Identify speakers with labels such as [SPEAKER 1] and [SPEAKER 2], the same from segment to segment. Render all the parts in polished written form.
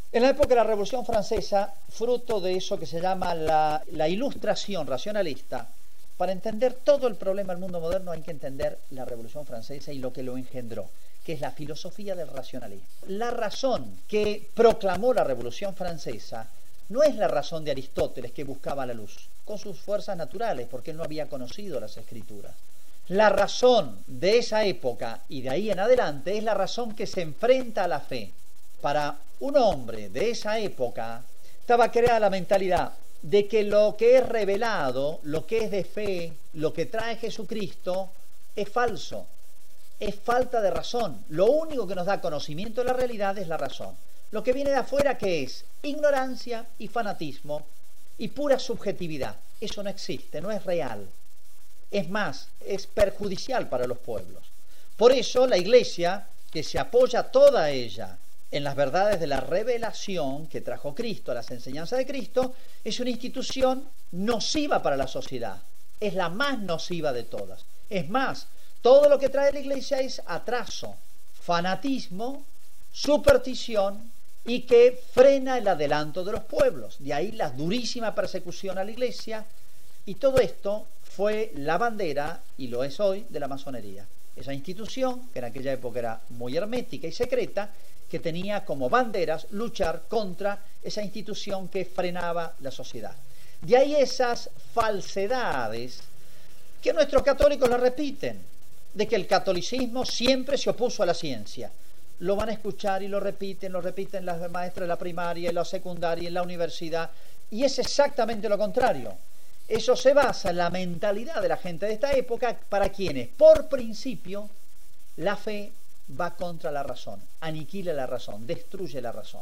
[SPEAKER 1] En la época de la Revolución Francesa, fruto de eso que se llama la ilustración racionalista, para entender todo el problema del mundo moderno hay que entender la Revolución Francesa y lo que lo engendró, que es la filosofía del racionalismo. La razón que proclamó la Revolución Francesa no es la razón de Aristóteles, que buscaba la luz, con sus fuerzas naturales, porque él no había conocido las Escrituras. La razón de esa época y de ahí en adelante es la razón que se enfrenta a la fe. Para un hombre de esa época estaba creada la mentalidad de que lo que es revelado, lo que es de fe, lo que trae Jesucristo, es falso, es falta de razón. Lo único que nos da conocimiento de la realidad es la razón. Lo que viene de afuera, ¿qué es? Ignorancia y fanatismo y pura subjetividad. Eso no existe, no es real. Es más, es perjudicial para los pueblos. Por eso la Iglesia, que se apoya toda ella en las verdades de la revelación que trajo Cristo, las enseñanzas de Cristo, es una institución nociva para la sociedad. Es la más nociva de todas. Es más, todo lo que trae la Iglesia es atraso, fanatismo, superstición y que frena el adelanto de los pueblos. De ahí la durísima persecución a la Iglesia, y todo esto fue la bandera, y lo es hoy, de la masonería. Esa institución, que en aquella época era muy hermética y secreta, que tenía como banderas luchar contra esa institución que frenaba la sociedad. De ahí esas falsedades que nuestros católicos la repiten, de que el catolicismo siempre se opuso a la ciencia. Lo van a escuchar y lo repiten las maestras de la primaria, en la secundaria, en la universidad, y es exactamente lo contrario. Eso se basa en la mentalidad de la gente de esta época, para quienes, por principio, la fe va contra la razón, aniquila la razón, destruye la razón.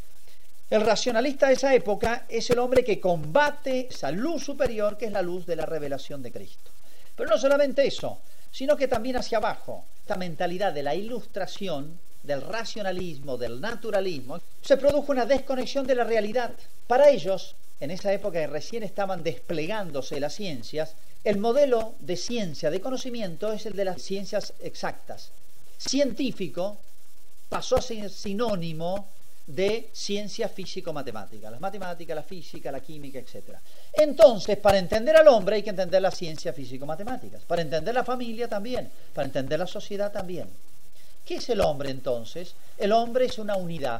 [SPEAKER 1] El racionalista de esa época es el hombre que combate esa luz superior, que es la luz de la revelación de Cristo. Pero no solamente eso, sino que también hacia abajo, esta mentalidad de la ilustración, del racionalismo, del naturalismo, se produjo una desconexión de la realidad. Para ellos, en esa época que recién estaban desplegándose las ciencias, el modelo de ciencia, de conocimiento, es el de las ciencias exactas. Científico pasó a ser sinónimo de ciencia físico-matemática, las matemáticas, la física, la química, etc. Entonces, para entender al hombre hay que entender la ciencia físico-matemáticas, para entender la familia también, para entender la sociedad también. ¿Qué es el hombre entonces? El hombre es una unidad.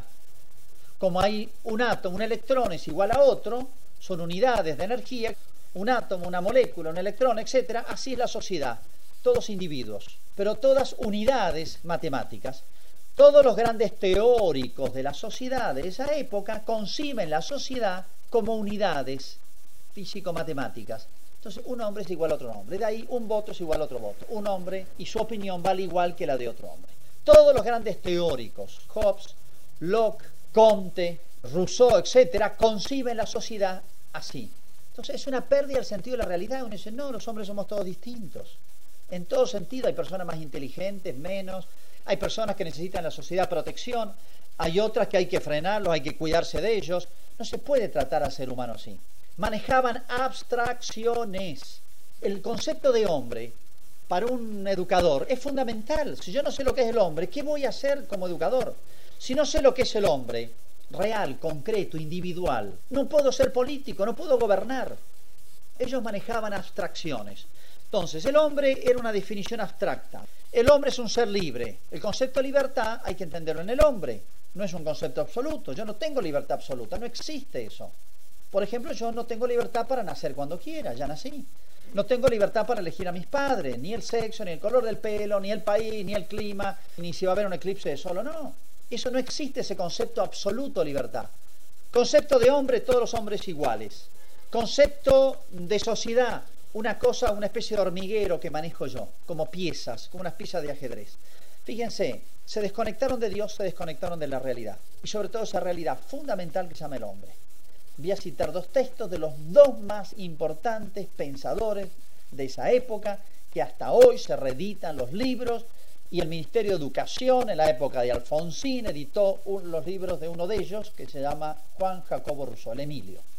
[SPEAKER 1] Como hay un átomo, un electrón es igual a otro, son unidades de energía, un átomo, una molécula, un electrón, etc. Así es la sociedad, todos individuos, pero todas unidades matemáticas. Todos los grandes teóricos de la sociedad de esa época conciben la sociedad como unidades físico-matemáticas. Entonces, un hombre es igual a otro hombre, de ahí un voto es igual a otro voto. Un hombre y su opinión vale igual que la de otro hombre. Todos los grandes teóricos, Hobbes, Locke, Comte, Rousseau, etcétera, conciben la sociedad así. Entonces es una pérdida del sentido de la realidad. Uno dice, no, los hombres somos todos distintos. En todo sentido, hay personas más inteligentes, menos. Hay personas que necesitan en la sociedad protección. Hay otras que hay que frenarlos, hay que cuidarse de ellos. No se puede tratar al ser humano así. Manejaban abstracciones. El concepto de hombre para un educador es fundamental. Si yo no sé lo que es el hombre, ¿qué voy a hacer como educador? Si no sé lo que es el hombre real, concreto, individual, no puedo ser político, no puedo gobernar. Ellos manejaban abstracciones. Entonces, el hombre era una definición abstracta. El hombre es un ser libre. El concepto de libertad hay que entenderlo en el hombre. No es un concepto absoluto. Yo no tengo libertad absoluta, no existe eso. Por ejemplo, yo no tengo libertad para nacer cuando quiera, ya nací. No tengo libertad para elegir a mis padres, ni el sexo, ni el color del pelo, ni el país, ni el clima, ni si va a haber un eclipse de sol o no. Eso no existe, ese concepto absoluto de libertad. Concepto de hombre, todos los hombres iguales. Concepto de sociedad, una cosa, una especie de hormiguero que manejo yo, como piezas, como unas piezas de ajedrez. Fíjense, se desconectaron de Dios, se desconectaron de la realidad. Y sobre todo esa realidad fundamental que se llama el hombre. Voy a citar dos textos de los dos más importantes pensadores de esa época, que hasta hoy se reeditan los libros, y el Ministerio de Educación, en la época de Alfonsín, editó los libros de uno de ellos, que se llama Juan Jacobo Rousseau, el Emilio.